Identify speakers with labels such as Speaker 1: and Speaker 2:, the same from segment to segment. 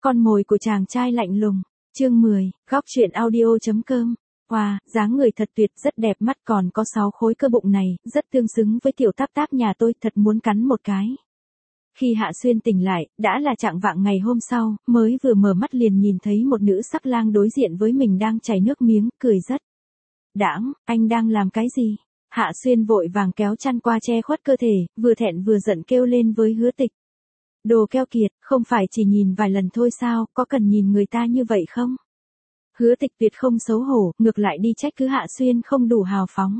Speaker 1: Con mồi của chàng trai lạnh lùng. Chương 10, góc truyện audio.com. Wow, dáng người thật tuyệt, rất đẹp mắt, còn có 6 khối cơ bụng này, rất tương xứng với tiểu táp táp nhà tôi, thật muốn cắn một cái. Khi Hạ Xuyên tỉnh lại, đã là trạng vạng ngày hôm sau, mới vừa mở mắt liền nhìn thấy một nữ sắc lang đối diện với mình đang chảy nước miếng, cười rất đãng. Anh đang làm cái gì? Hạ Xuyên vội vàng kéo chăn qua che khuất cơ thể, vừa thẹn vừa giận kêu lên với Hứa Tịch. Đồ keo kiệt, không phải chỉ nhìn vài lần thôi sao, có cần nhìn người ta như vậy không? Hứa Tịch tuyệt không xấu hổ, ngược lại đi trách cứ Hạ Xuyên không đủ hào phóng.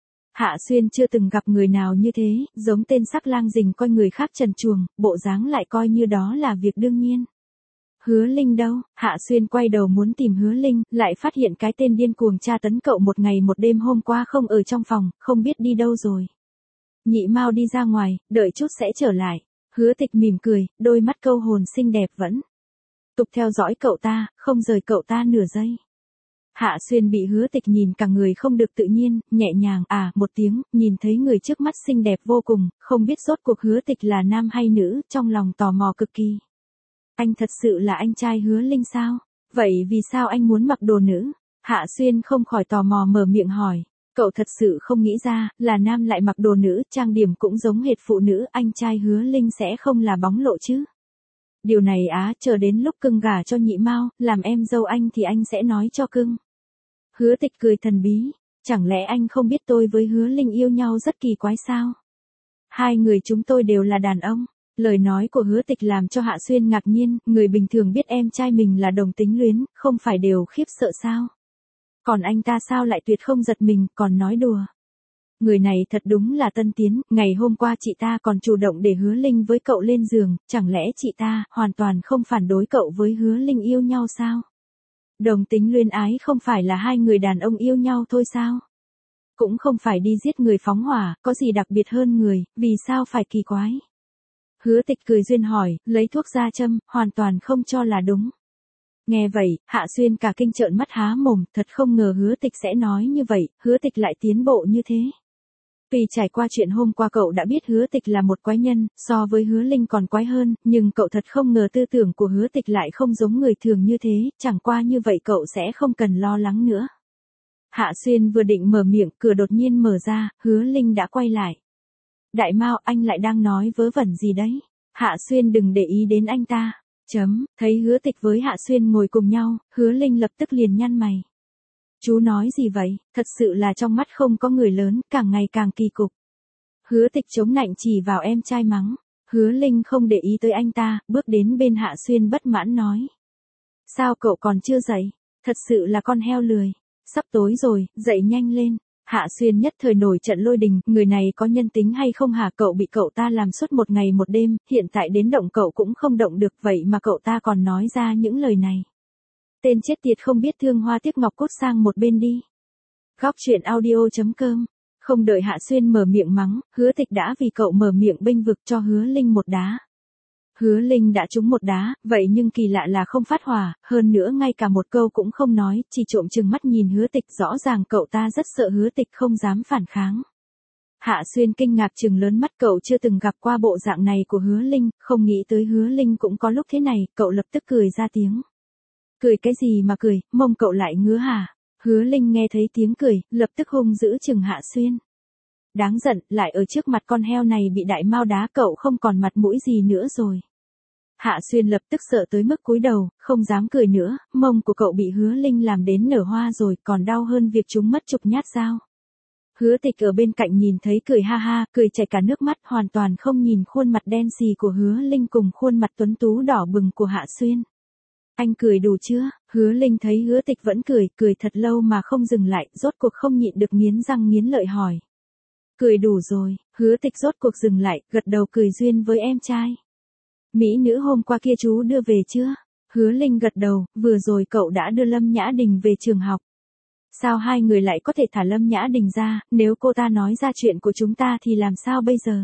Speaker 1: Hạ Xuyên chưa từng gặp người nào như thế, giống tên sắc lang rình coi người khác trần truồng, bộ dáng lại coi như đó là việc đương nhiên. Hứa Linh đâu? Hạ Xuyên quay đầu muốn tìm Hứa Linh, lại phát hiện cái tên điên cuồng tra tấn cậu một ngày một đêm hôm qua không ở trong phòng, không biết đi đâu rồi. Nhị Mao đi ra ngoài, đợi chút sẽ trở lại. Hứa Tịch mỉm cười, đôi mắt câu hồn xinh đẹp vẫn tục theo dõi cậu ta, không rời cậu ta nửa giây. Hạ Xuyên bị Hứa Tịch nhìn cả người không được tự nhiên, nhẹ nhàng một tiếng, nhìn thấy người trước mắt xinh đẹp vô cùng, không biết rốt cuộc Hứa Tịch là nam hay nữ, trong lòng tò mò cực kỳ. Anh thật sự là anh trai Hứa Linh sao? Vậy vì sao anh muốn mặc đồ nữ? Hạ Xuyên không khỏi tò mò mở miệng hỏi. Cậu thật sự không nghĩ ra, là nam lại mặc đồ nữ, trang điểm cũng giống hệt phụ nữ, anh trai Hứa Linh sẽ không là bóng lộ chứ? Điều này chờ đến lúc cưng gả cho Nhị Mao, làm em dâu anh thì anh sẽ nói cho cưng. Hứa Tịch cười thần bí, chẳng lẽ anh không biết tôi với Hứa Linh yêu nhau rất kỳ quái sao? Hai người chúng tôi đều là đàn ông. Lời nói của Hứa Tịch làm cho Hạ Xuyên ngạc nhiên, người bình thường biết em trai mình là đồng tính luyến, không phải đều khiếp sợ sao? Còn anh ta sao lại tuyệt không giật mình, còn nói đùa. Người này thật đúng là tân tiến, ngày hôm qua chị ta còn chủ động để Hứa Linh với cậu lên giường, chẳng lẽ chị ta hoàn toàn không phản đối cậu với Hứa Linh yêu nhau sao? Đồng tính luyến ái không phải là hai người đàn ông yêu nhau thôi sao? Cũng không phải đi giết người phóng hỏa, có gì đặc biệt hơn người, vì sao phải kỳ quái? Hứa Tịch cười duyên hỏi, lấy thuốc ra châm, hoàn toàn không cho là đúng. Nghe vậy, Hạ Xuyên cả kinh trợn mắt há mồm, thật không ngờ Hứa Tịch sẽ nói như vậy, Hứa Tịch lại tiến bộ như thế. Vì trải qua chuyện hôm qua cậu đã biết Hứa Tịch là một quái nhân, so với Hứa Linh còn quái hơn, nhưng cậu thật không ngờ tư tưởng của Hứa Tịch lại không giống người thường như thế, chẳng qua như vậy cậu sẽ không cần lo lắng nữa. Hạ Xuyên vừa định mở miệng, cửa đột nhiên mở ra, Hứa Linh đã quay lại. Đại Mao, anh lại đang nói vớ vẩn gì đấy? Hạ Xuyên đừng để ý đến anh ta. Thấy Hứa Tịch với Hạ Xuyên ngồi cùng nhau, Hứa Linh lập tức liền nhăn mày. Chú nói gì vậy, thật sự là trong mắt không có người lớn, càng ngày càng kỳ cục. Hứa Tịch chống nạnh chỉ vào em trai mắng. Hứa Linh không để ý tới anh ta, bước đến bên Hạ Xuyên bất mãn nói. Sao cậu còn chưa dậy? Thật sự là con heo lười. Sắp tối rồi, dậy nhanh lên. Hạ Xuyên nhất thời nổi trận lôi đình, người này có nhân tính hay không hả? Cậu bị cậu ta làm suốt một ngày một đêm, hiện tại đến động cậu cũng không động được, vậy mà cậu ta còn nói ra những lời này. Tên chết tiệt không biết thương hoa tiếc ngọc, cút sang một bên đi. Góc truyện audio.com. Không đợi Hạ Xuyên mở miệng mắng, Hứa Tịch đã vì cậu mở miệng bênh vực cho Hứa Linh một đá. Hứa Linh đã trúng một đá, vậy nhưng kỳ lạ là không phát hỏa, hơn nữa ngay cả một câu cũng không nói, chỉ trộm chừng mắt nhìn Hứa Tịch, rõ ràng cậu ta rất sợ Hứa Tịch không dám phản kháng. Hạ Xuyên kinh ngạc trừng lớn mắt, cậu chưa từng gặp qua bộ dạng này của Hứa Linh, không nghĩ tới Hứa Linh cũng có lúc thế này, cậu lập tức cười ra tiếng. Cười cái gì mà cười, mông cậu lại ngứa hả? Hứa Linh nghe thấy tiếng cười, lập tức hung dữ chừng Hạ Xuyên. Đáng giận, lại ở trước mặt con heo này bị Đại Mao đá, cậu không còn mặt mũi gì nữa rồi. Hạ Xuyên lập tức sợ tới mức cúi đầu, không dám cười nữa, mông của cậu bị Hứa Linh làm đến nở hoa rồi, còn đau hơn việc chúng mất chục nhát dao. Hứa Tịch ở bên cạnh nhìn thấy cười ha ha, cười chảy cả nước mắt, hoàn toàn không nhìn khuôn mặt đen xì của Hứa Linh cùng khuôn mặt tuấn tú đỏ bừng của Hạ Xuyên. Anh cười đủ chưa? Hứa Linh thấy Hứa Tịch vẫn cười thật lâu mà không dừng lại, rốt cuộc không nhịn được nghiến răng nghiến lợi hỏi. Cười đủ rồi, Hứa Tịch rốt cuộc dừng lại, gật đầu cười duyên với em trai. Mỹ nữ hôm qua kia chú đưa về chưa? Hứa Linh gật đầu, vừa rồi cậu đã đưa Lâm Nhã Đình về trường học. Sao hai người lại có thể thả Lâm Nhã Đình ra, nếu cô ta nói ra chuyện của chúng ta thì làm sao bây giờ?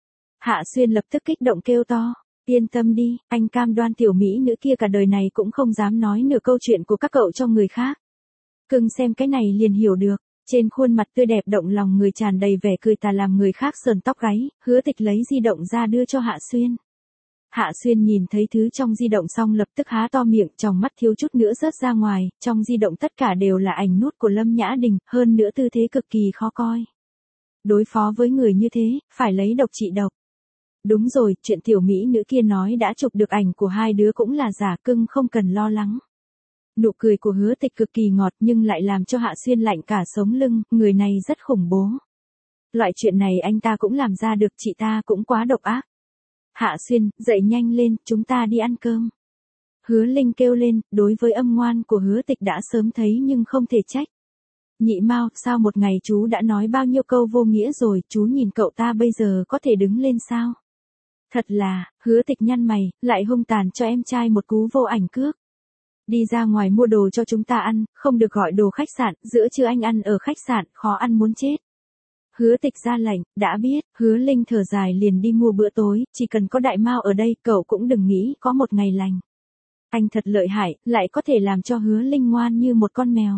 Speaker 1: Hạ Xuyên lập tức kích động kêu to. Yên tâm đi, anh cam đoan tiểu mỹ nữ kia cả đời này cũng không dám nói nửa câu chuyện của các cậu cho người khác. Cưng xem cái này liền hiểu được. Trên khuôn mặt tươi đẹp động lòng người tràn đầy vẻ cười tà làm người khác sờn tóc gáy, Hứa Tịch lấy di động ra đưa cho Hạ Xuyên. Hạ Xuyên nhìn thấy thứ trong di động xong lập tức há to miệng, tròng mắt thiếu chút nữa rớt ra ngoài, trong di động tất cả đều là ảnh nút của Lâm Nhã Đình, hơn nữa tư thế cực kỳ khó coi. Đối phó với người như thế, phải lấy độc trị độc. Đúng rồi, chuyện tiểu mỹ nữ kia nói đã chụp được ảnh của hai đứa cũng là giả, cưng không cần lo lắng. Nụ cười của Hứa Tịch cực kỳ ngọt nhưng lại làm cho Hạ Xuyên lạnh cả sống lưng, người này rất khủng bố. Loại chuyện này anh ta cũng làm ra được, chị ta cũng quá độc ác. Hạ Xuyên, dậy nhanh lên, chúng ta đi ăn cơm. Hứa Linh kêu lên, đối với âm ngoan của Hứa Tịch đã sớm thấy nhưng không thể trách. Nhị Mao, sao một ngày chú đã nói bao nhiêu câu vô nghĩa rồi, chú nhìn cậu ta bây giờ có thể đứng lên sao? Thật là, Hứa Tịch nhăn mày, lại hung tàn cho em trai một cú vô ảnh cước. Đi ra ngoài mua đồ cho chúng ta ăn, không được gọi đồ khách sạn, giữa trưa anh ăn ở khách sạn, khó ăn muốn chết. Hứa Tịch ra lệnh, đã biết. Hứa Linh thở dài liền đi mua bữa tối, chỉ cần có Đại Mao ở đây, cậu cũng đừng nghĩ có một ngày lành. Anh thật lợi hại, lại có thể làm cho Hứa Linh ngoan như một con mèo.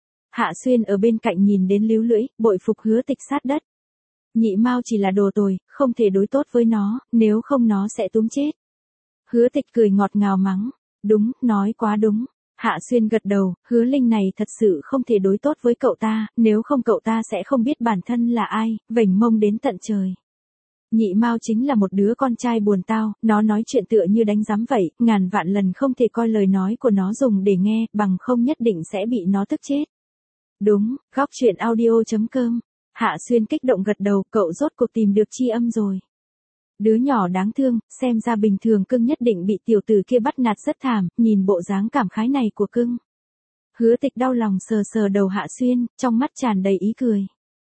Speaker 1: Hạ Xuyên ở bên cạnh nhìn đến líu lưỡi, bội phục Hứa Tịch sát đất. Nhị Mao chỉ là đồ tồi, không thể đối tốt với nó, nếu không nó sẽ túm chết. Hứa Tịch cười ngọt ngào mắng, đúng, nói quá đúng. Hạ Xuyên gật đầu, Hứa Linh này thật sự không thể đối tốt với cậu ta, nếu không cậu ta sẽ không biết bản thân là ai, vểnh mông đến tận trời. Nhị Mao chính là một đứa con trai buồn tao, nó nói chuyện tựa như đánh giám vậy, ngàn vạn lần không thể coi lời nói của nó dùng để nghe, bằng không nhất định sẽ bị nó tức chết. Đúng, góc truyện audio.com. Hạ Xuyên kích động gật đầu, cậu rốt cuộc tìm được tri âm rồi. Đứa nhỏ đáng thương, xem ra bình thường cưng nhất định bị tiểu tử kia bắt nạt rất thảm, nhìn bộ dáng cảm khái này của cưng. Hứa Tịch đau lòng sờ sờ đầu Hạ Xuyên, trong mắt tràn đầy ý cười.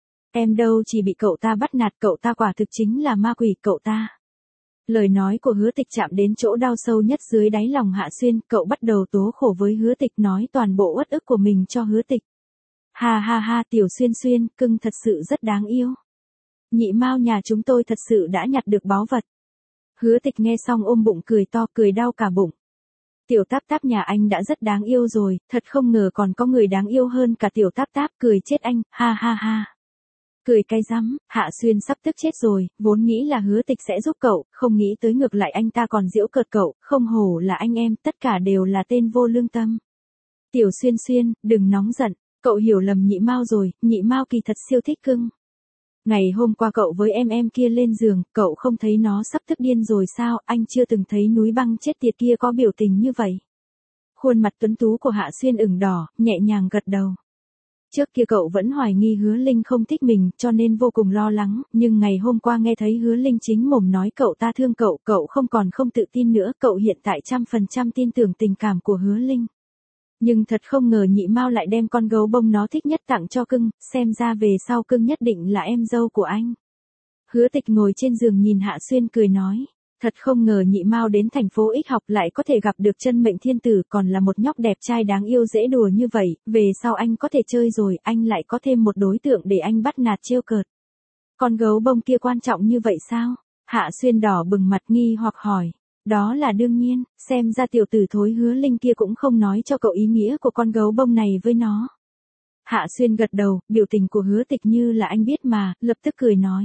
Speaker 1: Em đâu chỉ bị cậu ta bắt nạt, cậu ta quả thực chính là ma quỷ cậu ta. Lời nói của Hứa Tịch chạm đến chỗ đau sâu nhất dưới đáy lòng Hạ Xuyên, cậu bắt đầu tố khổ với Hứa Tịch, nói toàn bộ uất ức của mình cho Hứa Tịch. Ha ha ha, tiểu Xuyên Xuyên, cưng thật sự rất đáng yêu. Nhị Mao nhà chúng tôi thật sự đã nhặt được báu vật. Hứa Tịch nghe xong ôm bụng cười to, cười đau cả bụng. Tiểu Táp Táp nhà anh đã rất đáng yêu rồi, thật không ngờ còn có người đáng yêu hơn cả tiểu Táp Táp, cười chết anh, ha ha ha. Cười cay rắm, Hạ Xuyên sắp tức chết rồi, vốn nghĩ là Hứa Tịch sẽ giúp cậu, không nghĩ tới ngược lại anh ta còn giễu cợt cậu, không hổ là anh em, tất cả đều là tên vô lương tâm. Tiểu Xuyên Xuyên, đừng nóng giận, cậu hiểu lầm Nhị Mao rồi, Nhị Mao kỳ thật siêu thích cưng. Ngày hôm qua cậu với em kia lên giường, cậu không thấy nó sắp tức điên rồi sao, anh chưa từng thấy núi băng chết tiệt kia có biểu tình như vậy. Khuôn mặt tuấn tú của Hạ Xuyên ửng đỏ, nhẹ nhàng gật đầu. Trước kia cậu vẫn hoài nghi Hứa Linh không thích mình, cho nên vô cùng lo lắng, nhưng ngày hôm qua nghe thấy Hứa Linh chính mồm nói cậu ta thương cậu, cậu không còn không tự tin nữa, cậu hiện tại 100% tin tưởng tình cảm của Hứa Linh. Nhưng thật không ngờ Nhị Mao lại đem con gấu bông nó thích nhất tặng cho cưng, xem ra về sau cưng nhất định là em dâu của anh. Hứa Tịch ngồi trên giường nhìn Hạ Xuyên cười nói, thật không ngờ Nhị Mao đến thành phố X học lại có thể gặp được chân mệnh thiên tử, còn là một nhóc đẹp trai đáng yêu dễ đùa như vậy, về sau anh có thể chơi rồi, anh lại có thêm một đối tượng để anh bắt nạt trêu cợt. Con gấu bông kia quan trọng như vậy sao? Hạ Xuyên đỏ bừng mặt nghi hoặc hỏi. Đó là đương nhiên, xem ra tiểu tử thối Hứa Linh kia cũng không nói cho cậu ý nghĩa của con gấu bông này với nó. Hạ Xuyên gật đầu, biểu tình của Hứa Tịch như là anh biết mà, lập tức cười nói.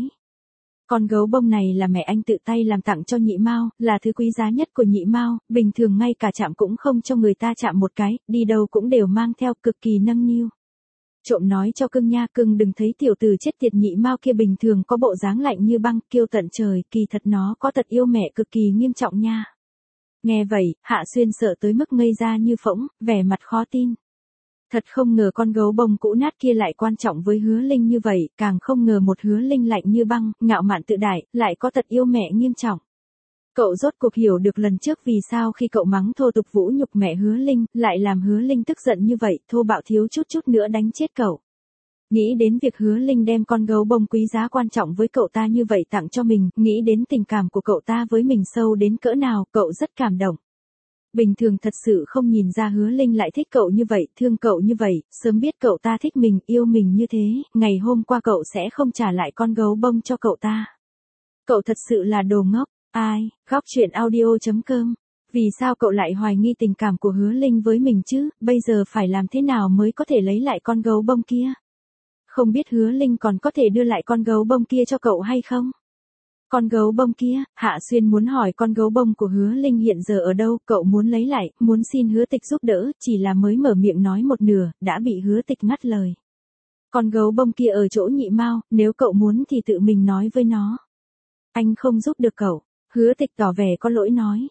Speaker 1: Con gấu bông này là mẹ anh tự tay làm tặng cho Nhị Mao, là thứ quý giá nhất của Nhị Mao, bình thường ngay cả chạm cũng không cho người ta chạm một cái, đi đâu cũng đều mang theo, cực kỳ nâng niu. Trộm nói cho cưng nha, cưng đừng thấy tiểu tử chết tiệt Nhị Mao kia bình thường có bộ dáng lạnh như băng, kiêu tận trời, kỳ thật nó có tật yêu mẹ cực kỳ nghiêm trọng nha. Nghe vậy, Hạ Xuyên sợ tới mức ngây ra như phỗng, vẻ mặt khó tin. Thật không ngờ con gấu bông cũ nát kia lại quan trọng với Hứa Linh như vậy, càng không ngờ một Hứa Linh lạnh như băng, ngạo mạn tự đại, lại có tật yêu mẹ nghiêm trọng. Cậu rốt cuộc hiểu được lần trước vì sao khi cậu mắng thô tục vũ nhục mẹ Hứa Linh, lại làm Hứa Linh tức giận như vậy, thô bạo thiếu chút nữa đánh chết cậu. Nghĩ đến việc Hứa Linh đem con gấu bông quý giá quan trọng với cậu ta như vậy tặng cho mình, nghĩ đến tình cảm của cậu ta với mình sâu đến cỡ nào, cậu rất cảm động. Bình thường thật sự không nhìn ra Hứa Linh lại thích cậu như vậy, thương cậu như vậy, sớm biết cậu ta thích mình, yêu mình như thế, ngày hôm qua cậu sẽ không trả lại con gấu bông cho cậu ta. Cậu thật sự là đồ ngốc. Ai, góc truyện audio.com. Vì sao cậu lại hoài nghi tình cảm của Hứa Linh với mình chứ, bây giờ phải làm thế nào mới có thể lấy lại con gấu bông kia? Không biết Hứa Linh còn có thể đưa lại con gấu bông kia cho cậu hay không? Con gấu bông kia, Hạ Xuyên muốn hỏi con gấu bông của Hứa Linh hiện giờ ở đâu, cậu muốn lấy lại, muốn xin Hứa Tịch giúp đỡ, chỉ là mới mở miệng nói một nửa, đã bị Hứa Tịch ngắt lời. Con gấu bông kia ở chỗ Nhị Mao, nếu cậu muốn thì tự mình nói với nó. Anh không giúp được cậu. Hứa Tịch tỏ vẻ có lỗi nói.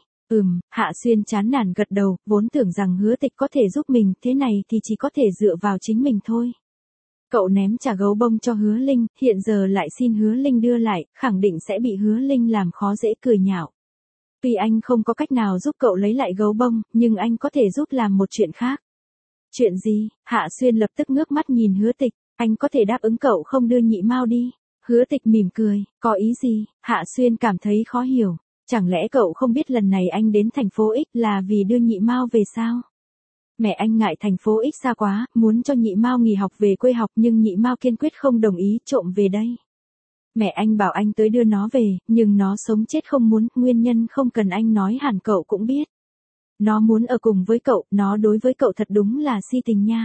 Speaker 1: Hạ Xuyên chán nản gật đầu, vốn tưởng rằng Hứa Tịch có thể giúp mình, thế này thì chỉ có thể dựa vào chính mình thôi. Cậu ném trả gấu bông cho Hứa Linh, hiện giờ lại xin Hứa Linh đưa lại, khẳng định sẽ bị Hứa Linh làm khó dễ cười nhạo. Tuy anh không có cách nào giúp cậu lấy lại gấu bông, nhưng anh có thể giúp làm một chuyện khác. Chuyện gì? Hạ Xuyên lập tức ngước mắt nhìn Hứa Tịch, anh có thể đáp ứng cậu không đưa Nhị Mao đi. Hứa Tịch mỉm cười, có ý gì? Hạ Xuyên cảm thấy khó hiểu. Chẳng lẽ cậu không biết lần này anh đến thành phố X là vì đưa Nhị Mao về sao? Mẹ anh ngại thành phố X xa quá, muốn cho Nhị Mao nghỉ học về quê học nhưng Nhị Mao kiên quyết không đồng ý trộm về đây. Mẹ anh bảo anh tới đưa nó về, nhưng nó sống chết không muốn, nguyên nhân không cần anh nói hẳn cậu cũng biết. Nó muốn ở cùng với cậu, nó đối với cậu thật đúng là si tình nha.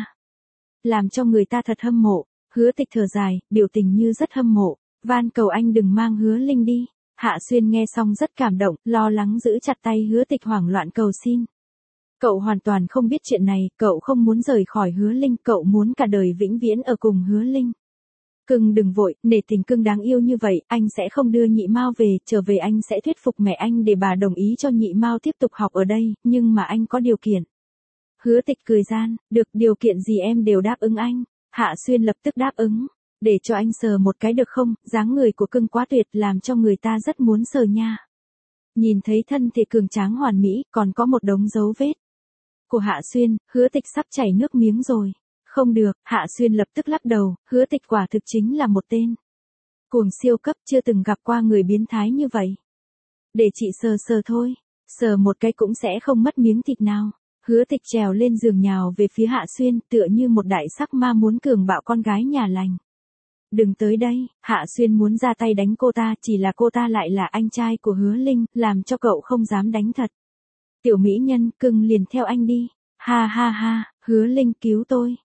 Speaker 1: Làm cho người ta thật hâm mộ. Hứa Tịch thở dài, biểu tình như rất hâm mộ. Van cầu anh đừng mang Hứa Linh đi. Hạ Xuyên nghe xong rất cảm động, lo lắng giữ chặt tay Hứa Tịch hoảng loạn cầu xin. Cậu hoàn toàn không biết chuyện này, cậu không muốn rời khỏi Hứa Linh, cậu muốn cả đời vĩnh viễn ở cùng Hứa Linh. Cưng đừng vội, nể tình cưng đáng yêu như vậy, anh sẽ không đưa Nhị Mao về, trở về anh sẽ thuyết phục mẹ anh để bà đồng ý cho Nhị Mao tiếp tục học ở đây, nhưng mà anh có điều kiện. Hứa Tịch cười gian, được, điều kiện gì em đều đáp ứng anh. Hạ Xuyên lập tức đáp ứng. Để cho anh sờ một cái được không, dáng người của cưng quá tuyệt làm cho người ta rất muốn sờ nha. Nhìn thấy thân thể cường tráng hoàn mỹ, còn có một đống dấu vết. Của Hạ Xuyên, Hứa Tịch sắp chảy nước miếng rồi. Không được, Hạ Xuyên lập tức lắc đầu, Hứa Tịch quả thực chính là một tên cuồng siêu cấp, chưa từng gặp qua người biến thái như vậy. Để chị sờ sờ thôi, sờ một cái cũng sẽ không mất miếng thịt nào. Hứa Tịch trèo lên giường nhào về phía Hạ Xuyên, tựa như một đại sắc ma muốn cường bạo con gái nhà lành. Đừng tới đây, Hạ Xuyên muốn ra tay đánh cô ta, chỉ là cô ta lại là anh trai của Hứa Linh, làm cho cậu không dám đánh thật. Tiểu mỹ nhân, cưng liền theo anh đi. Ha ha ha, Hứa Linh cứu tôi.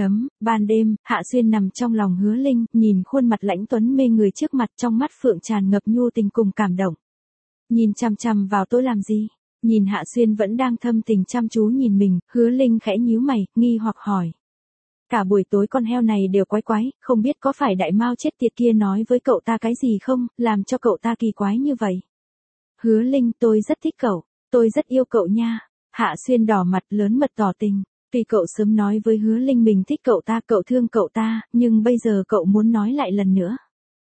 Speaker 1: Ban đêm, Hạ Xuyên nằm trong lòng Hứa Linh, nhìn khuôn mặt lãnh tuấn mê người trước mặt, trong mắt phượng tràn ngập nhu tình cùng cảm động. Nhìn chằm chằm vào tôi làm gì? Nhìn Hạ Xuyên vẫn đang thâm tình chăm chú nhìn mình, Hứa Linh khẽ nhíu mày, nghi hoặc hỏi. Cả buổi tối con heo này đều quái quái, không biết có phải đại mao chết tiệt kia nói với cậu ta cái gì không, làm cho cậu ta kỳ quái như vậy. Hứa Linh, tôi rất thích cậu, tôi rất yêu cậu nha. Hạ Xuyên đỏ mặt lớn mật tỏ tình. Tuy cậu sớm nói với Hứa Linh mình thích cậu ta, cậu thương cậu ta, nhưng bây giờ cậu muốn nói lại lần nữa.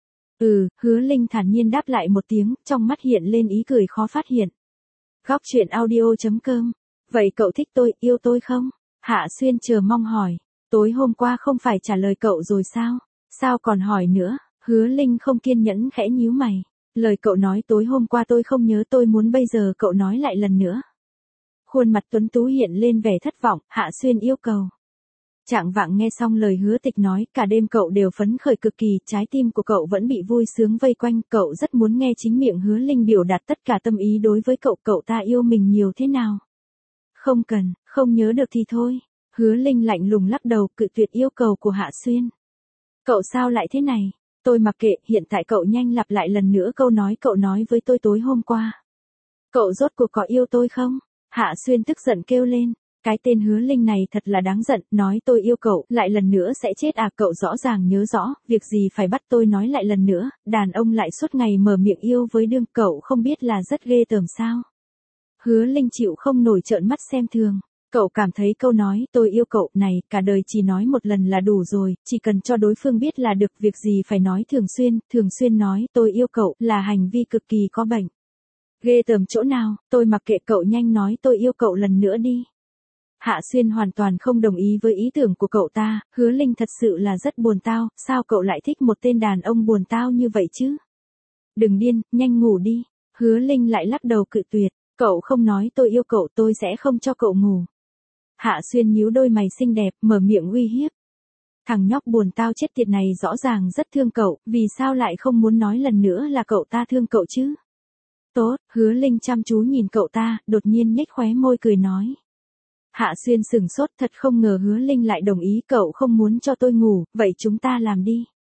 Speaker 1: Hứa Linh thản nhiên đáp lại một tiếng, trong mắt hiện lên ý cười khó phát hiện. Góc truyện audio.com. Vậy cậu thích tôi, yêu tôi không? Hạ Xuyên chờ mong hỏi. Tối hôm qua không phải trả lời cậu rồi sao? Sao còn hỏi nữa? Hứa Linh không kiên nhẫn khẽ nhíu mày. Lời cậu nói tối hôm qua tôi không nhớ, tôi muốn bây giờ cậu nói lại lần nữa. Khuôn mặt tuấn tú hiện lên vẻ thất vọng, Hạ Xuyên yêu cầu. Trạng vạng nghe xong lời Hứa Tịch nói, cả đêm cậu đều phấn khởi cực kỳ, trái tim của cậu vẫn bị vui sướng vây quanh, cậu rất muốn nghe chính miệng Hứa Linh biểu đạt tất cả tâm ý đối với cậu, cậu ta yêu mình nhiều thế nào. Không cần, không nhớ được thì thôi. Hứa Linh lạnh lùng lắc đầu, cự tuyệt yêu cầu của Hạ Xuyên. Cậu sao lại thế này? Tôi mặc kệ, hiện tại cậu nhanh lặp lại lần nữa câu nói cậu nói với tôi tối hôm qua. Cậu rốt cuộc có yêu tôi không? Hạ Xuyên tức giận kêu lên. Cái tên Hứa Linh này thật là đáng giận, nói tôi yêu cậu, lại lần nữa sẽ chết à, cậu rõ ràng nhớ rõ, việc gì phải bắt tôi nói lại lần nữa, đàn ông lại suốt ngày mở miệng yêu với đương, cậu không biết là rất ghê tởm sao? Hứa Linh chịu không nổi trợn mắt xem thường. Cậu cảm thấy câu nói tôi yêu cậu này cả đời chỉ nói một lần là đủ rồi, chỉ cần cho đối phương biết là được, việc gì phải nói thường xuyên nói tôi yêu cậu là hành vi cực kỳ có bệnh. Ghê tởm chỗ nào, tôi mặc kệ, cậu nhanh nói tôi yêu cậu lần nữa đi. Hạ Xuyên hoàn toàn không đồng ý với ý tưởng của cậu ta, Hứa Linh thật sự là rất buồn tao, sao cậu lại thích một tên đàn ông buồn tao như vậy chứ? Đừng điên, nhanh ngủ đi. Hứa Linh lại lắc đầu cự tuyệt, cậu không nói tôi yêu cậu tôi sẽ không cho cậu ngủ. Hạ Xuyên nhíu đôi mày xinh đẹp, mở miệng uy hiếp. Thằng nhóc buồn tao chết tiệt này rõ ràng rất thương cậu, vì sao lại không muốn nói lần nữa là cậu ta thương cậu chứ? Tốt, Hứa Linh chăm chú nhìn cậu ta, đột nhiên nhếch khóe môi cười nói. Hạ Xuyên sừng sốt, thật không ngờ Hứa Linh lại đồng ý, cậu không muốn cho tôi ngủ, vậy chúng ta làm đi.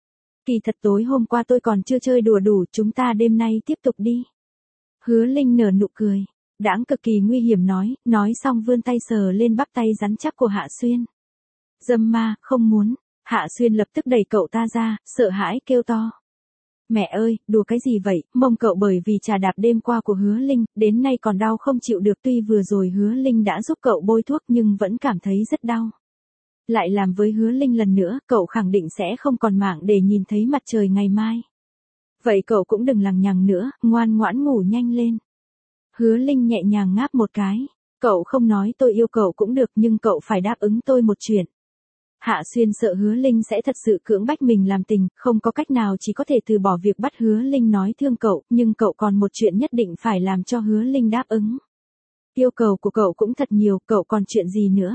Speaker 1: Kỳ thật tối hôm qua tôi còn chưa chơi đùa đủ, chúng ta đêm nay tiếp tục đi. Hứa Linh nở nụ cười, đãng cực kỳ nguy hiểm nói xong vươn tay sờ lên bắp tay rắn chắc của Hạ Xuyên. Dâm ma, không muốn. Hạ Xuyên lập tức đẩy cậu ta ra, sợ hãi kêu to. Mẹ ơi, đùa cái gì vậy, mông cậu bởi vì trà đạp đêm qua của Hứa Linh, đến nay còn đau không chịu được, tuy vừa rồi Hứa Linh đã giúp cậu bôi thuốc nhưng vẫn cảm thấy rất đau. Lại làm với Hứa Linh lần nữa, cậu khẳng định sẽ không còn mạng để nhìn thấy mặt trời ngày mai. Vậy cậu cũng đừng lằng nhằng nữa, ngoan ngoãn ngủ nhanh lên. Hứa Linh nhẹ nhàng ngáp một cái. Cậu không nói tôi yêu cậu cũng được nhưng cậu phải đáp ứng tôi một chuyện. Hạ Xuyên sợ Hứa Linh sẽ thật sự cưỡng bách mình làm tình, không có cách nào chỉ có thể từ bỏ việc bắt Hứa Linh nói thương cậu, nhưng cậu còn một chuyện nhất định phải làm cho Hứa Linh đáp ứng. Yêu cầu của cậu cũng thật nhiều, cậu còn chuyện gì nữa?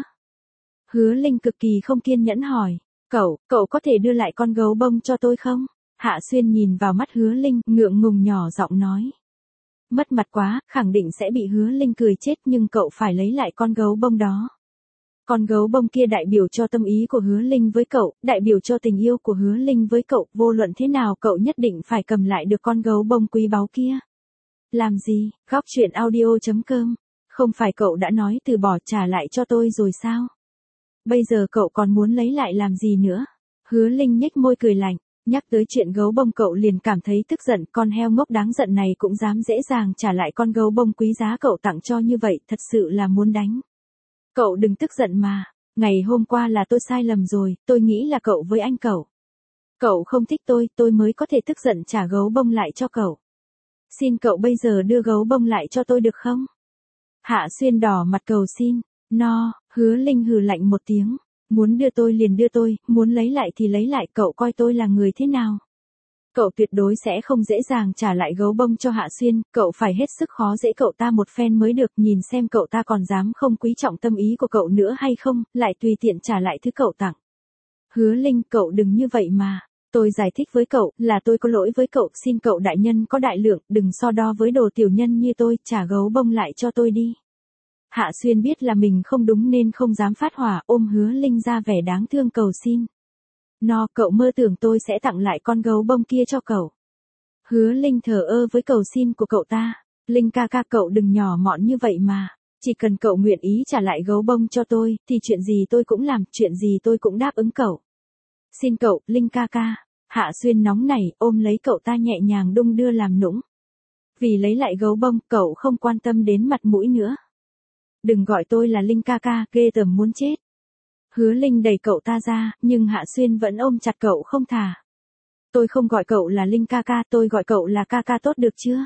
Speaker 1: Hứa Linh cực kỳ không kiên nhẫn hỏi. Cậu có thể đưa lại con gấu bông cho tôi không? Hạ Xuyên nhìn vào mắt Hứa Linh, ngượng ngùng nhỏ giọng nói. Mất mặt quá, khẳng định sẽ bị Hứa Linh cười chết nhưng cậu phải lấy lại con gấu bông đó. Con gấu bông kia đại biểu cho tâm ý của Hứa Linh với cậu, đại biểu cho tình yêu của Hứa Linh với cậu, vô luận thế nào cậu nhất định phải cầm lại được con gấu bông quý báu kia. Làm gì? Góc truyện audio.com. Không phải cậu đã nói từ bỏ trả lại cho tôi rồi sao? Bây giờ cậu còn muốn lấy lại làm gì nữa? Hứa Linh nhếch môi cười lạnh, nhắc tới chuyện gấu bông cậu liền cảm thấy tức giận, con heo ngốc đáng giận này cũng dám dễ dàng trả lại con gấu bông quý giá cậu tặng cho như vậy, thật sự là muốn đánh. Cậu đừng tức giận mà, ngày hôm qua là tôi sai lầm rồi, tôi nghĩ là cậu với anh cậu. Cậu không thích tôi mới có thể tức giận trả gấu bông lại cho cậu. Xin cậu bây giờ đưa gấu bông lại cho tôi được không? Hạ Xuyên đỏ mặt cầu xin. No, Hứa Linh hừ lạnh một tiếng. Muốn đưa tôi liền đưa tôi, muốn lấy lại thì lấy lại, cậu coi tôi là người thế nào? Cậu tuyệt đối sẽ không dễ dàng trả lại gấu bông cho Hạ Xuyên, cậu phải hết sức khó dễ cậu ta một phen mới được, nhìn xem cậu ta còn dám không quý trọng tâm ý của cậu nữa hay không, lại tùy tiện trả lại thứ cậu tặng. Hứa Linh, cậu đừng như vậy mà. Tôi giải thích với cậu, là tôi có lỗi với cậu, xin cậu đại nhân có đại lượng, đừng so đo với đồ tiểu nhân như tôi, trả gấu bông lại cho tôi đi. Hạ Xuyên biết là mình không đúng nên không dám phát hỏa, ôm Hứa Linh ra vẻ đáng thương cầu xin. No, cậu mơ tưởng tôi sẽ tặng lại con gấu bông kia cho cậu. Hứa Linh thờ ơ với cầu xin của cậu ta. Linh ca ca, cậu đừng nhỏ mọn như vậy mà. Chỉ cần cậu nguyện ý trả lại gấu bông cho tôi, thì chuyện gì tôi cũng làm, chuyện gì tôi cũng đáp ứng cậu. Xin cậu, Linh ca ca. Hạ Xuyên nóng nảy, ôm lấy cậu ta nhẹ nhàng đung đưa làm nũng. Vì lấy lại gấu bông, cậu không quan tâm đến mặt mũi nữa. Đừng gọi tôi là Linh ca ca, ghê tởm muốn chết. Hứa Linh đẩy cậu ta ra, nhưng Hạ Xuyên vẫn ôm chặt cậu không thả. Tôi không gọi cậu là Linh ca ca, tôi gọi cậu là ca ca tốt được chưa?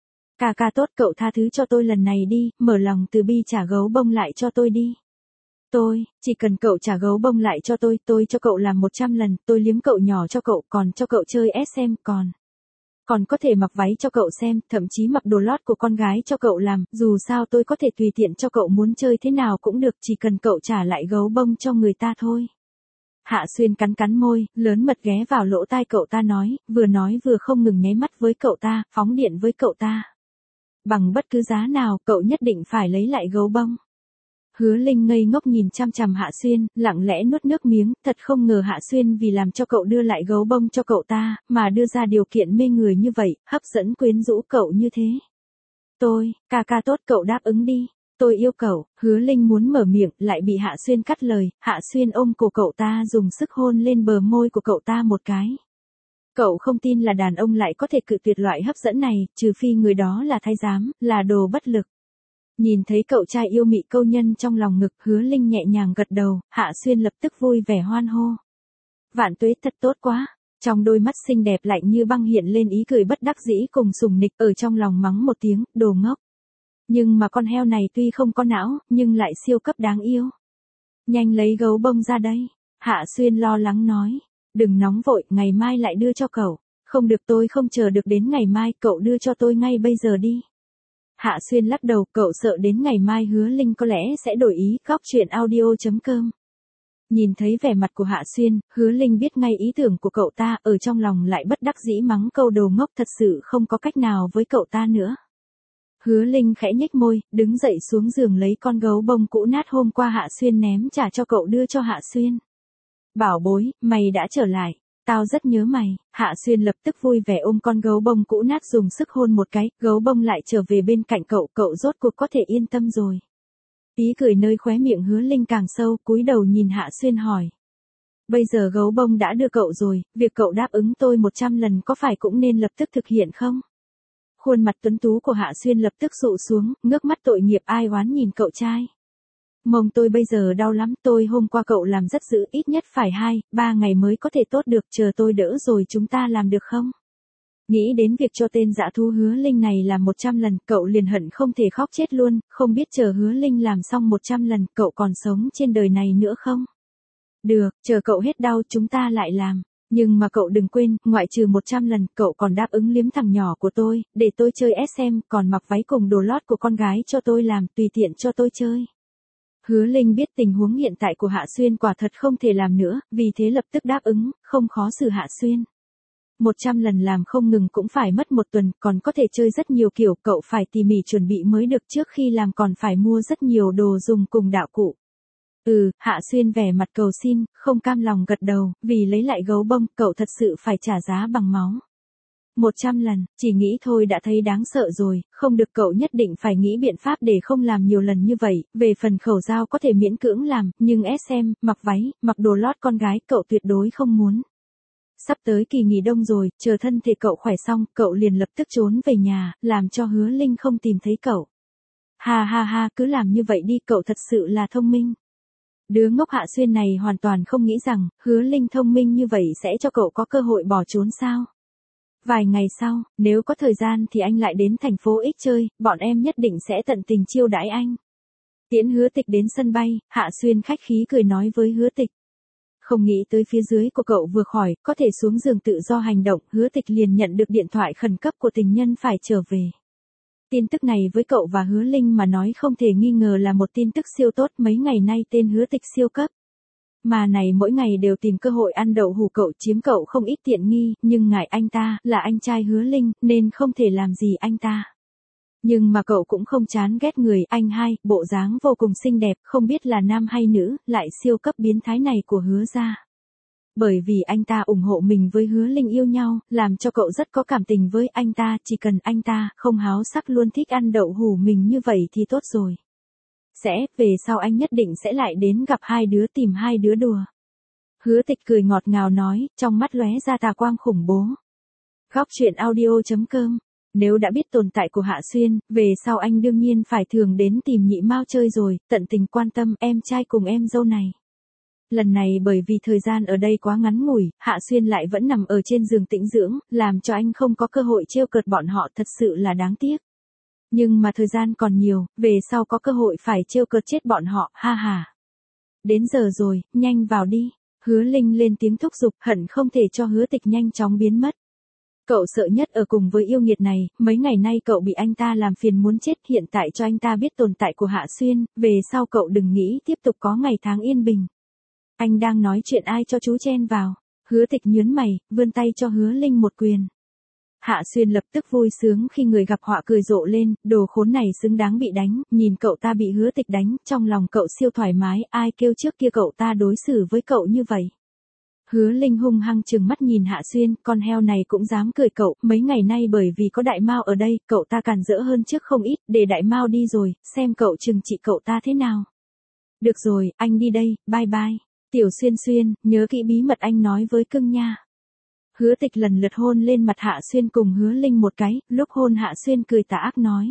Speaker 1: Ca ca tốt, cậu tha thứ cho tôi lần này đi, mở lòng từ bi trả gấu bông lại cho tôi đi. Chỉ cần cậu trả gấu bông lại cho tôi cho cậu làm 100 lần, tôi liếm cậu nhỏ cho cậu, còn cho cậu chơi SM, còn có thể mặc váy cho cậu xem, thậm chí mặc đồ lót của con gái cho cậu làm, dù sao tôi có thể tùy tiện cho cậu, muốn chơi thế nào cũng được, chỉ cần cậu trả lại gấu bông cho người ta thôi. Hạ Xuyên cắn môi, lớn mật ghé vào lỗ tai cậu ta nói vừa không ngừng nháy mắt với cậu ta, phóng điện với cậu ta. Bằng bất cứ giá nào, cậu nhất định phải lấy lại gấu bông. Hứa Linh ngây ngốc nhìn chăm chằm Hạ Xuyên, lặng lẽ nuốt nước miếng, thật không ngờ Hạ Xuyên vì làm cho cậu đưa lại gấu bông cho cậu ta, mà đưa ra điều kiện mê người như vậy, hấp dẫn quyến rũ cậu như thế. Ca ca tốt, cậu đáp ứng đi. Tôi yêu cậu. Hứa Linh muốn mở miệng, lại bị Hạ Xuyên cắt lời. Hạ Xuyên ôm cổ cậu ta, dùng sức hôn lên bờ môi của cậu ta một cái. Cậu không tin là đàn ông lại có thể cự tuyệt loại hấp dẫn này, trừ phi người đó là thái giám, là đồ bất lực. Nhìn thấy cậu trai yêu mị câu nhân trong lòng ngực, Hứa Linh nhẹ nhàng gật đầu, Hạ Xuyên lập tức vui vẻ hoan hô. Vạn tuế, thật tốt quá. Trong đôi mắt xinh đẹp lạnh như băng hiện lên ý cười bất đắc dĩ cùng sùng nịch, ở trong lòng mắng một tiếng, đồ ngốc. Nhưng mà con heo này tuy không có não, nhưng lại siêu cấp đáng yêu. Nhanh lấy gấu bông ra đây. Hạ Xuyên lo lắng nói. Đừng nóng vội, ngày mai lại đưa cho cậu. Không được, tôi không chờ được đến ngày mai, cậu đưa cho tôi ngay bây giờ đi. Hạ Xuyên lắc đầu, cậu sợ đến ngày mai Hứa Linh có lẽ sẽ đổi ý. Góc truyện audio.com. Nhìn thấy vẻ mặt của Hạ Xuyên, Hứa Linh biết ngay ý tưởng của cậu ta, ở trong lòng lại bất đắc dĩ mắng câu đồ ngốc, thật sự không có cách nào với cậu ta nữa. Hứa Linh khẽ nhếch môi, đứng dậy xuống giường lấy con gấu bông cũ nát hôm qua Hạ Xuyên ném trả cho cậu đưa cho Hạ Xuyên. Bảo bối, mày đã trở lại. Tao rất nhớ mày. Hạ Xuyên lập tức vui vẻ ôm con gấu bông cũ nát dùng sức hôn một cái, gấu bông lại trở về bên cạnh cậu, cậu rốt cuộc có thể yên tâm rồi. Ý cười nơi khóe miệng Hứa Linh càng sâu, cúi đầu nhìn Hạ Xuyên hỏi. Bây giờ gấu bông đã đưa cậu rồi, việc cậu đáp ứng tôi 100 lần có phải cũng nên lập tức thực hiện không? Khuôn mặt tuấn tú của Hạ Xuyên lập tức sụ xuống, ngước mắt tội nghiệp ai oán nhìn cậu trai. Mông tôi bây giờ đau lắm, tôi hôm qua cậu làm rất dữ, ít nhất phải 2-3 ngày mới có thể tốt được, chờ tôi đỡ rồi chúng ta làm được không? Nghĩ đến việc cho tên dã thú Hứa Linh này làm 100 lần, cậu liền hận không thể khóc chết luôn, không biết chờ Hứa Linh làm xong 100 lần, cậu còn sống trên đời này nữa không? Được, chờ cậu hết đau chúng ta lại làm. Nhưng mà cậu đừng quên, ngoại trừ 100 lần, cậu còn đáp ứng liếm thằng nhỏ của tôi, để tôi chơi SM, còn mặc váy cùng đồ lót của con gái cho tôi làm, tùy tiện cho tôi chơi. Hứa Linh biết tình huống hiện tại của Hạ Xuyên quả thật không thể làm nữa, vì thế lập tức đáp ứng, không khó xử Hạ Xuyên. 100 lần làm không ngừng cũng phải mất 1 tuần, còn có thể chơi rất nhiều kiểu, cậu phải tỉ mỉ chuẩn bị mới được, trước khi làm còn phải mua rất nhiều đồ dùng cùng đạo cụ. Hạ Xuyên vẻ mặt cầu xin, không cam lòng gật đầu, vì lấy lại gấu bông, cậu thật sự phải trả giá bằng máu. 100 lần, chỉ nghĩ thôi đã thấy đáng sợ rồi, không được, cậu nhất định phải nghĩ biện pháp để không làm nhiều lần như vậy, về phần khẩu dao có thể miễn cưỡng làm, nhưng SM, mặc váy, mặc đồ lót con gái, cậu tuyệt đối không muốn. Sắp tới kỳ nghỉ đông rồi, chờ thân thể cậu khỏe xong, cậu liền lập tức trốn về nhà, làm cho Hứa Linh không tìm thấy cậu. Ha ha ha, cứ làm như vậy đi, cậu thật sự là thông minh. Đứa ngốc Hạ Xuyên này hoàn toàn không nghĩ rằng, Hứa Linh thông minh như vậy sẽ cho cậu có cơ hội bỏ trốn sao. Vài ngày sau, nếu có thời gian thì anh lại đến thành phố X chơi, bọn em nhất định sẽ tận tình chiêu đãi anh. Tiễn Hứa Tịch đến sân bay, Hạ Xuyên khách khí cười nói với Hứa Tịch. Không nghĩ tới phía dưới của cậu vừa khỏi, có thể xuống giường tự do hành động, Hứa Tịch liền nhận được điện thoại khẩn cấp của tình nhân phải trở về. Tin tức này với cậu và Hứa Linh mà nói không thể nghi ngờ là một tin tức siêu tốt, mấy ngày nay tên Hứa Tịch siêu cấp. Mà này mỗi ngày đều tìm cơ hội ăn đậu hù cậu, chiếm cậu không ít tiện nghi, nhưng ngại anh ta là anh trai Hứa Linh, nên không thể làm gì anh ta. Nhưng mà cậu cũng không chán ghét người anh hai, bộ dáng vô cùng xinh đẹp, không biết là nam hay nữ, lại siêu cấp biến thái này của Hứa gia. Bởi vì anh ta ủng hộ mình với Hứa Linh yêu nhau, làm cho cậu rất có cảm tình với anh ta, chỉ cần anh ta không háo sắc luôn thích ăn đậu hù mình như vậy thì tốt rồi. Về sau anh nhất định sẽ lại đến gặp hai đứa, tìm hai đứa đùa. Hứa Tịch cười ngọt ngào nói, trong mắt lóe ra tà quang khủng bố. Góc truyện audio.com. Nếu đã biết tồn tại của Hạ Xuyên, về sau anh đương nhiên phải thường đến tìm Nhị Mao chơi rồi, tận tình quan tâm em trai cùng em dâu này. Lần này bởi vì thời gian ở đây quá ngắn ngủi, Hạ Xuyên lại vẫn nằm ở trên giường tĩnh dưỡng, làm cho anh không có cơ hội trêu cợt bọn họ, thật sự là đáng tiếc. Nhưng mà thời gian còn nhiều, về sau có cơ hội phải trêu cợt chết bọn họ, ha ha. Đến giờ rồi, nhanh vào đi. Hứa Linh lên tiếng thúc giục, hận không thể cho Hứa Tịch nhanh chóng biến mất. Cậu sợ nhất ở cùng với yêu nghiệt này, mấy ngày nay cậu bị anh ta làm phiền muốn chết, hiện tại cho anh ta biết tồn tại của Hạ Xuyên, về sau cậu đừng nghĩ tiếp tục có ngày tháng yên bình. Anh đang nói chuyện ai cho chú chen vào. Hứa Tịch nhướng mày, vươn tay cho Hứa Linh một quyền. Hạ Xuyên lập tức vui sướng khi người gặp họa cười rộ lên, đồ khốn này xứng đáng bị đánh, nhìn cậu ta bị Hứa Tịch đánh, trong lòng cậu siêu thoải mái, ai kêu trước kia cậu ta đối xử với cậu như vậy. Hứa Linh hung hăng trừng mắt nhìn Hạ Xuyên, con heo này cũng dám cười cậu, mấy ngày nay bởi vì có Đại Mao ở đây, cậu ta càn rỡ hơn trước không ít, để Đại Mao đi rồi, xem cậu trừng trị cậu ta thế nào. Được rồi, anh đi đây, bye bye. Tiểu Xuyên Xuyên, nhớ kỹ bí mật anh nói với cưng nha. Hứa Tịch lần lượt hôn lên mặt Hạ Xuyên cùng Hứa Linh một cái, lúc hôn Hạ Xuyên cười tà ác nói.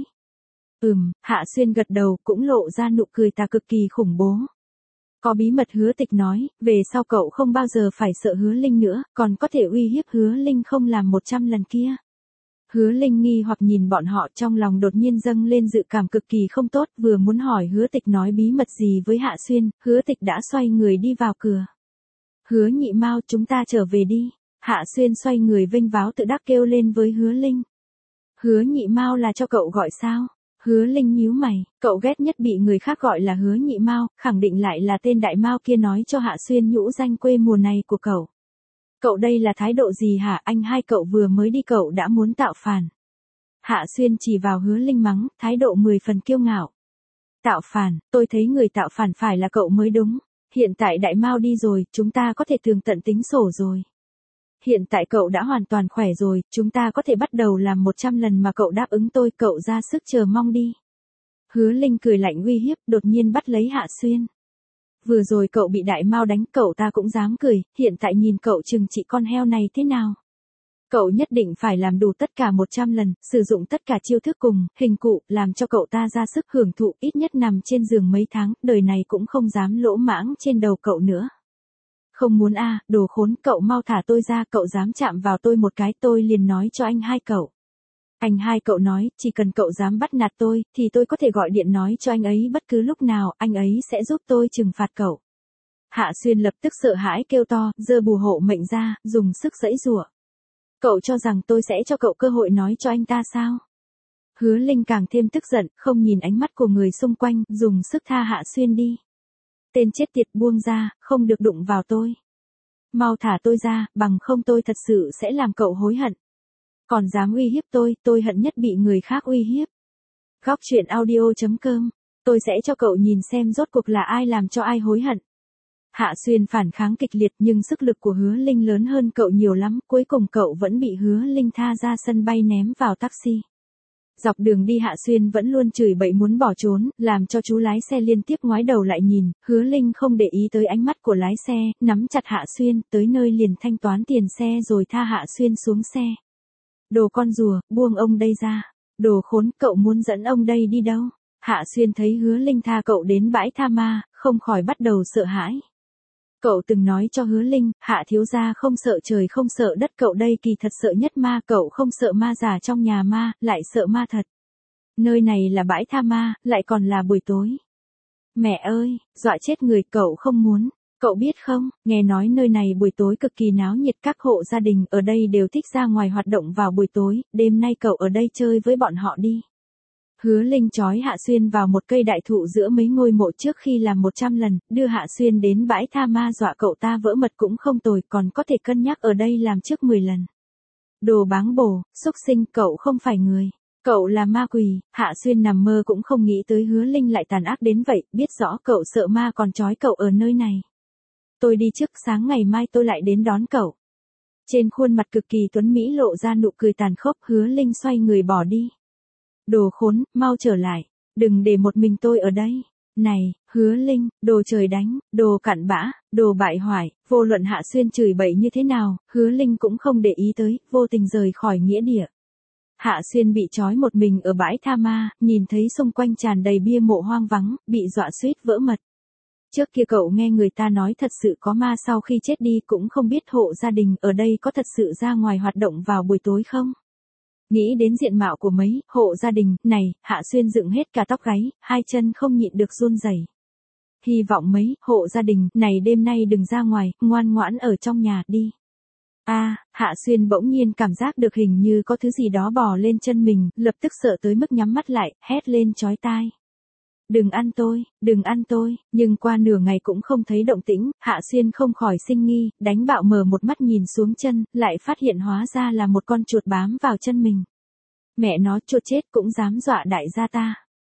Speaker 1: Hạ Xuyên gật đầu, cũng lộ ra nụ cười tà cực kỳ khủng bố. Có bí mật Hứa Tịch nói, về sau cậu không bao giờ phải sợ Hứa Linh nữa, còn có thể uy hiếp Hứa Linh không làm 100 lần kia. Hứa Linh nghi hoặc nhìn bọn họ, trong lòng đột nhiên dâng lên dự cảm cực kỳ không tốt, vừa muốn hỏi Hứa Tịch nói bí mật gì với Hạ Xuyên, Hứa Tịch đã xoay người đi vào cửa. Hứa Nhị Mao, chúng ta trở về đi. Hạ Xuyên xoay người vênh váo tự đắc kêu lên với Hứa Linh. Hứa Nhị Mao là cho cậu gọi sao? Hứa Linh nhíu mày, cậu ghét nhất bị người khác gọi là Hứa Nhị Mao, khẳng định lại là tên Đại Mao kia nói cho Hạ Xuyên nhũ danh quê mùa này của cậu. Cậu đây là thái độ gì hả? Anh hai cậu vừa mới đi cậu đã muốn tạo phản. Hạ Xuyên chỉ vào Hứa Linh mắng, thái độ 10 phần kiêu ngạo. Tạo phản, tôi thấy người tạo phản phải là cậu mới đúng. Hiện tại Đại Mao đi rồi, chúng ta có thể tường tận tính sổ rồi. Hiện tại cậu đã hoàn toàn khỏe rồi, chúng ta có thể bắt đầu làm 100 lần mà cậu đáp ứng tôi, cậu ra sức chờ mong đi. Hứa Linh cười lạnh uy hiếp, đột nhiên bắt lấy Hạ Xuyên. Vừa rồi cậu bị đại mao đánh, cậu ta cũng dám cười, hiện tại nhìn cậu trừng trị con heo này thế nào. Cậu nhất định phải làm đủ tất cả 100 lần, sử dụng tất cả chiêu thức cùng, hình cụ, làm cho cậu ta ra sức hưởng thụ, ít nhất nằm trên giường mấy tháng, đời này cũng không dám lỗ mãng trên đầu cậu nữa. Không muốn à, đồ khốn, cậu mau thả tôi ra, cậu dám chạm vào tôi một cái, tôi liền nói cho anh hai cậu. Anh hai cậu nói, chỉ cần cậu dám bắt nạt tôi, thì tôi có thể gọi điện nói cho anh ấy bất cứ lúc nào, anh ấy sẽ giúp tôi trừng phạt cậu. Hạ Xuyên lập tức sợ hãi kêu to, giơ bùa hộ mệnh ra, dùng sức giãy giụa. Cậu cho rằng tôi sẽ cho cậu cơ hội nói cho anh ta sao? Hứa Linh càng thêm tức giận, không nhìn ánh mắt của người xung quanh, dùng sức tha Hạ Xuyên đi. Tên chết tiệt, buông ra, không được đụng vào tôi. Mau thả tôi ra, bằng không tôi thật sự sẽ làm cậu hối hận. Còn dám uy hiếp tôi hận nhất bị người khác uy hiếp. Góc truyện audio.com, tôi sẽ cho cậu nhìn xem rốt cuộc là ai làm cho ai hối hận. Hạ Xuyên phản kháng kịch liệt nhưng sức lực của Hứa Linh lớn hơn cậu nhiều lắm, cuối cùng cậu vẫn bị Hứa Linh tha ra sân bay ném vào taxi. Dọc đường đi Hạ Xuyên vẫn luôn chửi bậy muốn bỏ trốn, làm cho chú lái xe liên tiếp ngoái đầu lại nhìn, Hứa Linh không để ý tới ánh mắt của lái xe, nắm chặt Hạ Xuyên, tới nơi liền thanh toán tiền xe rồi tha Hạ Xuyên xuống xe. Đồ con rùa, buông ông đây ra. Đồ khốn, cậu muốn dẫn ông đây đi đâu? Hạ Xuyên thấy Hứa Linh tha cậu đến bãi tha ma, không khỏi bắt đầu sợ hãi. Cậu từng nói cho Hứa Linh, Hạ thiếu gia không sợ trời không sợ đất, cậu đây kỳ thật sợ nhất ma, cậu không sợ ma già trong nhà ma, lại sợ ma thật. Nơi này là bãi tha ma, lại còn là buổi tối. Mẹ ơi, dọa chết người, cậu không muốn. Cậu biết không, nghe nói nơi này buổi tối cực kỳ náo nhiệt, các hộ gia đình ở đây đều thích ra ngoài hoạt động vào buổi tối, đêm nay cậu ở đây chơi với bọn họ đi. Hứa Linh trói Hạ Xuyên vào một cây đại thụ giữa mấy ngôi mộ trước khi làm 100 lần, đưa Hạ Xuyên đến bãi tha ma dọa cậu ta vỡ mật cũng không tồi, còn có thể cân nhắc ở đây làm trước 10 lần. Đồ báng bổ, xúc sinh, cậu không phải người. Cậu là ma quỷ. Hạ Xuyên nằm mơ cũng không nghĩ tới Hứa Linh lại tàn ác đến vậy, biết rõ cậu sợ ma còn trói cậu ở nơi này. Tôi đi trước, sáng ngày mai tôi lại đến đón cậu. Trên khuôn mặt cực kỳ tuấn mỹ lộ ra nụ cười tàn khốc, Hứa Linh xoay người bỏ đi. Đồ khốn, mau trở lại, đừng để một mình tôi ở đây. Này, Hứa Linh, đồ trời đánh, đồ cặn bã, đồ bại hoại, vô luận Hạ Xuyên chửi bậy như thế nào, Hứa Linh cũng không để ý tới, vô tình rời khỏi nghĩa địa. Hạ Xuyên bị trói một mình ở bãi tha ma, nhìn thấy xung quanh tràn đầy bia mộ hoang vắng, bị dọa suýt vỡ mật. Trước kia cậu nghe người ta nói thật sự có ma sau khi chết đi, cũng không biết hộ gia đình ở đây có thật sự ra ngoài hoạt động vào buổi tối không? Nghĩ đến diện mạo của mấy hộ gia đình này, Hạ Xuyên dựng hết cả tóc gáy, hai chân không nhịn được run rẩy. Hy vọng mấy hộ gia đình này đêm nay đừng ra ngoài, ngoan ngoãn ở trong nhà đi. Hạ Xuyên bỗng nhiên cảm giác được hình như có thứ gì đó bò lên chân mình, lập tức sợ tới mức nhắm mắt lại, hét lên chói tai. Đừng ăn tôi, nhưng qua nửa ngày cũng không thấy động tĩnh, Hạ Xuyên không khỏi sinh nghi, đánh bạo mở một mắt nhìn xuống chân, lại phát hiện hóa ra là một con chuột bám vào chân mình. Mẹ nó, chuột chết cũng dám dọa đại gia ta.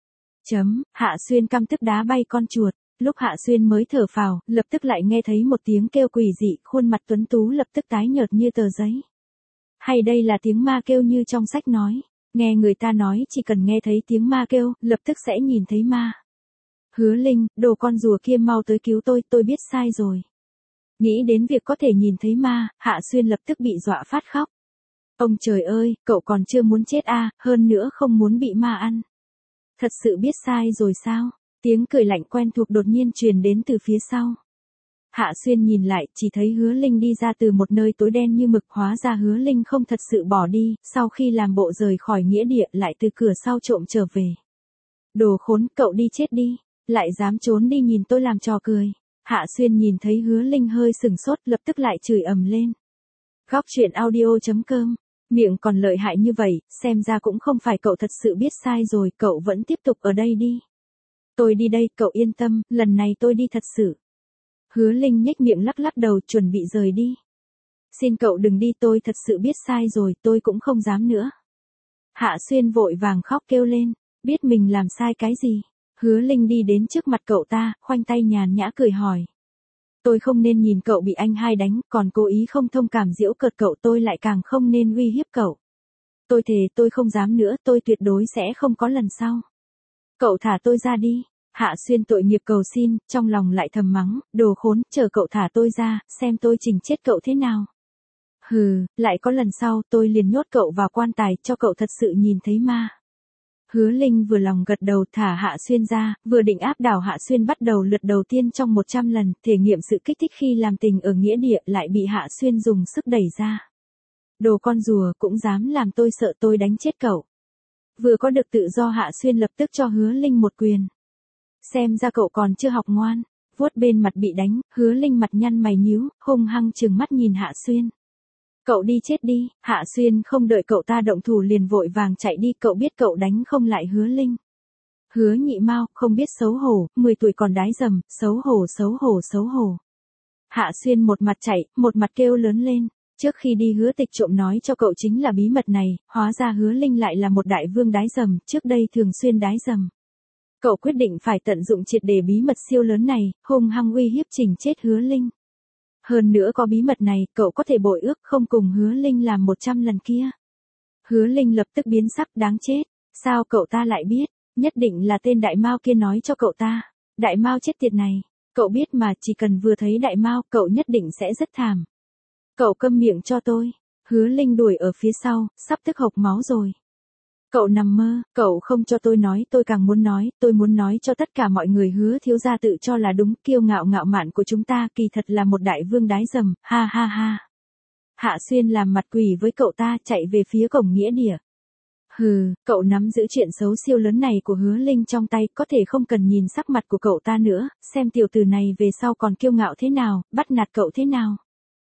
Speaker 1: Hạ Xuyên căm tức đá bay con chuột, lúc Hạ Xuyên mới thở phào, lập tức lại nghe thấy một tiếng kêu quỷ dị, khuôn mặt tuấn tú lập tức tái nhợt như tờ giấy. Hay đây là tiếng ma kêu như trong sách nói? Nghe người ta nói chỉ cần nghe thấy tiếng ma kêu, lập tức sẽ nhìn thấy ma. Hứa Linh, đồ con rùa kia mau tới cứu tôi biết sai rồi. Nghĩ đến việc có thể nhìn thấy ma, Hạ Xuyên lập tức bị dọa phát khóc. Ông trời ơi, cậu còn chưa muốn chết hơn nữa không muốn bị ma ăn. Thật sự biết sai rồi sao? Tiếng cười lạnh quen thuộc đột nhiên truyền đến từ phía sau. Hạ Xuyên nhìn lại, chỉ thấy Hứa Linh đi ra từ một nơi tối đen như mực, hóa ra Hứa Linh không thật sự bỏ đi, sau khi làm bộ rời khỏi nghĩa địa lại từ cửa sau trộm trở về. Đồ khốn, cậu đi chết đi, lại dám trốn đi nhìn tôi làm trò cười. Hạ Xuyên nhìn thấy Hứa Linh hơi sừng sốt, lập tức lại chửi ầm lên. Góc truyện audio.com, miệng còn lợi hại như vậy, xem ra cũng không phải cậu thật sự biết sai rồi, cậu vẫn tiếp tục ở đây đi. Tôi đi đây, cậu yên tâm, lần này tôi đi thật sự. Hứa Linh nhếch miệng lắc lắc đầu chuẩn bị rời đi. Xin cậu đừng đi, tôi thật sự biết sai rồi, tôi cũng không dám nữa. Hạ Xuyên vội vàng khóc kêu lên, biết mình làm sai cái gì. Hứa Linh đi đến trước mặt cậu ta, khoanh tay nhàn nhã cười hỏi. Tôi không nên nhìn cậu bị anh hai đánh, còn cố ý không thông cảm giễu cợt cậu, tôi lại càng không nên uy hiếp cậu. Tôi thề tôi không dám nữa, tôi tuyệt đối sẽ không có lần sau. Cậu thả tôi ra đi. Hạ Xuyên tội nghiệp cầu xin, trong lòng lại thầm mắng, đồ khốn, chờ cậu thả tôi ra, xem tôi chỉnh chết cậu thế nào. Hừ, lại có lần sau, tôi liền nhốt cậu vào quan tài, cho cậu thật sự nhìn thấy ma. Hứa Linh vừa lòng gật đầu thả Hạ Xuyên ra, vừa định áp đảo Hạ Xuyên bắt đầu lượt đầu tiên trong 100 lần, thể nghiệm sự kích thích khi làm tình ở nghĩa địa lại bị Hạ Xuyên dùng sức đẩy ra. Đồ con rùa cũng dám làm tôi sợ, tôi đánh chết cậu. Vừa có được tự do Hạ Xuyên lập tức cho Hứa Linh một quyền. Xem ra cậu còn chưa học ngoan. Vuốt bên mặt bị đánh, Hứa Linh mặt nhăn mày nhíu, hung hăng trừng mắt nhìn Hạ Xuyên. Cậu đi chết đi. Hạ Xuyên không đợi cậu ta động thủ liền vội vàng chạy đi, cậu biết cậu đánh không lại Hứa Linh. Hứa Nhị Mao, không biết xấu hổ, 10 tuổi còn đái dầm, xấu hổ xấu hổ xấu hổ. Hạ Xuyên một mặt chạy, một mặt kêu lớn lên. Trước khi đi Hứa Tịch trộm nói cho cậu chính là bí mật này, hóa ra Hứa Linh lại là một đại vương đái dầm, trước đây thường xuyên đái dầm. Cậu quyết định phải tận dụng triệt để bí mật siêu lớn này, hung hăng uy hiếp chỉnh chết Hứa Linh. Hơn nữa có bí mật này, cậu có thể bội ước không cùng Hứa Linh làm 100 lần kia. Hứa Linh lập tức biến sắc, đáng chết. Sao cậu ta lại biết? Nhất định là tên Đại Mao kia nói cho cậu ta. Đại Mao chết tiệt này. Cậu biết mà, chỉ cần vừa thấy Đại Mao, cậu nhất định sẽ rất thảm. Cậu câm miệng cho tôi. Hứa Linh đuổi ở phía sau, sắp tức hộc máu rồi. Cậu nằm mơ, cậu không cho tôi nói, tôi càng muốn nói, tôi muốn nói cho tất cả mọi người Hứa thiếu gia tự cho là đúng, kiêu ngạo ngạo mạn của chúng ta kỳ thật là một đại vương đái dầm, ha ha ha. Hạ Xuyên làm mặt quỷ với cậu ta, chạy về phía cổng nghĩa địa. Hừ, cậu nắm giữ chuyện xấu siêu lớn này của Hứa Linh trong tay, có thể không cần nhìn sắc mặt của cậu ta nữa, xem tiểu tử này về sau còn kiêu ngạo thế nào, bắt nạt cậu thế nào.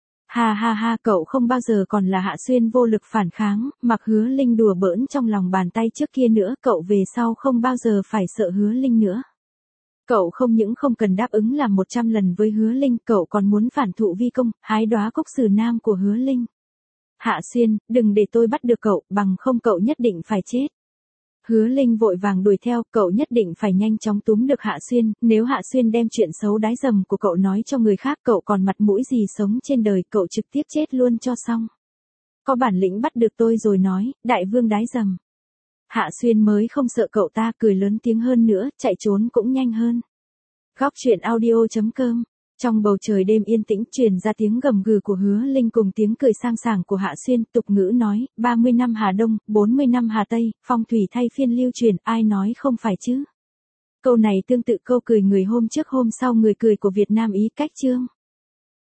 Speaker 1: Ha ha ha, cậu không bao giờ còn là Hạ Xuyên vô lực phản kháng, mặc Hứa Linh đùa bỡn trong lòng bàn tay trước kia nữa, cậu về sau không bao giờ phải sợ Hứa Linh nữa. Cậu không những không cần đáp ứng làm 100 lần với Hứa Linh, cậu còn muốn phản thụ vi công, hái đóa cúc sử nam của Hứa Linh. Hạ Xuyên, đừng để tôi bắt được cậu, bằng không cậu nhất định phải chết. Hứa Linh vội vàng đuổi theo, cậu nhất định phải nhanh chóng túm được Hạ Xuyên, nếu Hạ Xuyên đem chuyện xấu đái dầm của cậu nói cho người khác, cậu còn mặt mũi gì sống trên đời, cậu trực tiếp chết luôn cho xong. Có bản lĩnh bắt được tôi rồi nói, đại vương đái dầm. Hạ Xuyên mới không sợ cậu ta, cười lớn tiếng hơn nữa, chạy trốn cũng nhanh hơn. Góc truyện audio.com. Trong bầu trời đêm yên tĩnh truyền ra tiếng gầm gừ của Hứa Linh cùng tiếng cười sang sảng của Hạ Xuyên, tục ngữ nói, 30 năm Hà Đông, 40 năm Hà Tây, phong thủy thay phiên lưu truyền, ai nói không phải chứ. Câu này tương tự câu cười người hôm trước hôm sau người cười của Việt Nam Ý cách chương.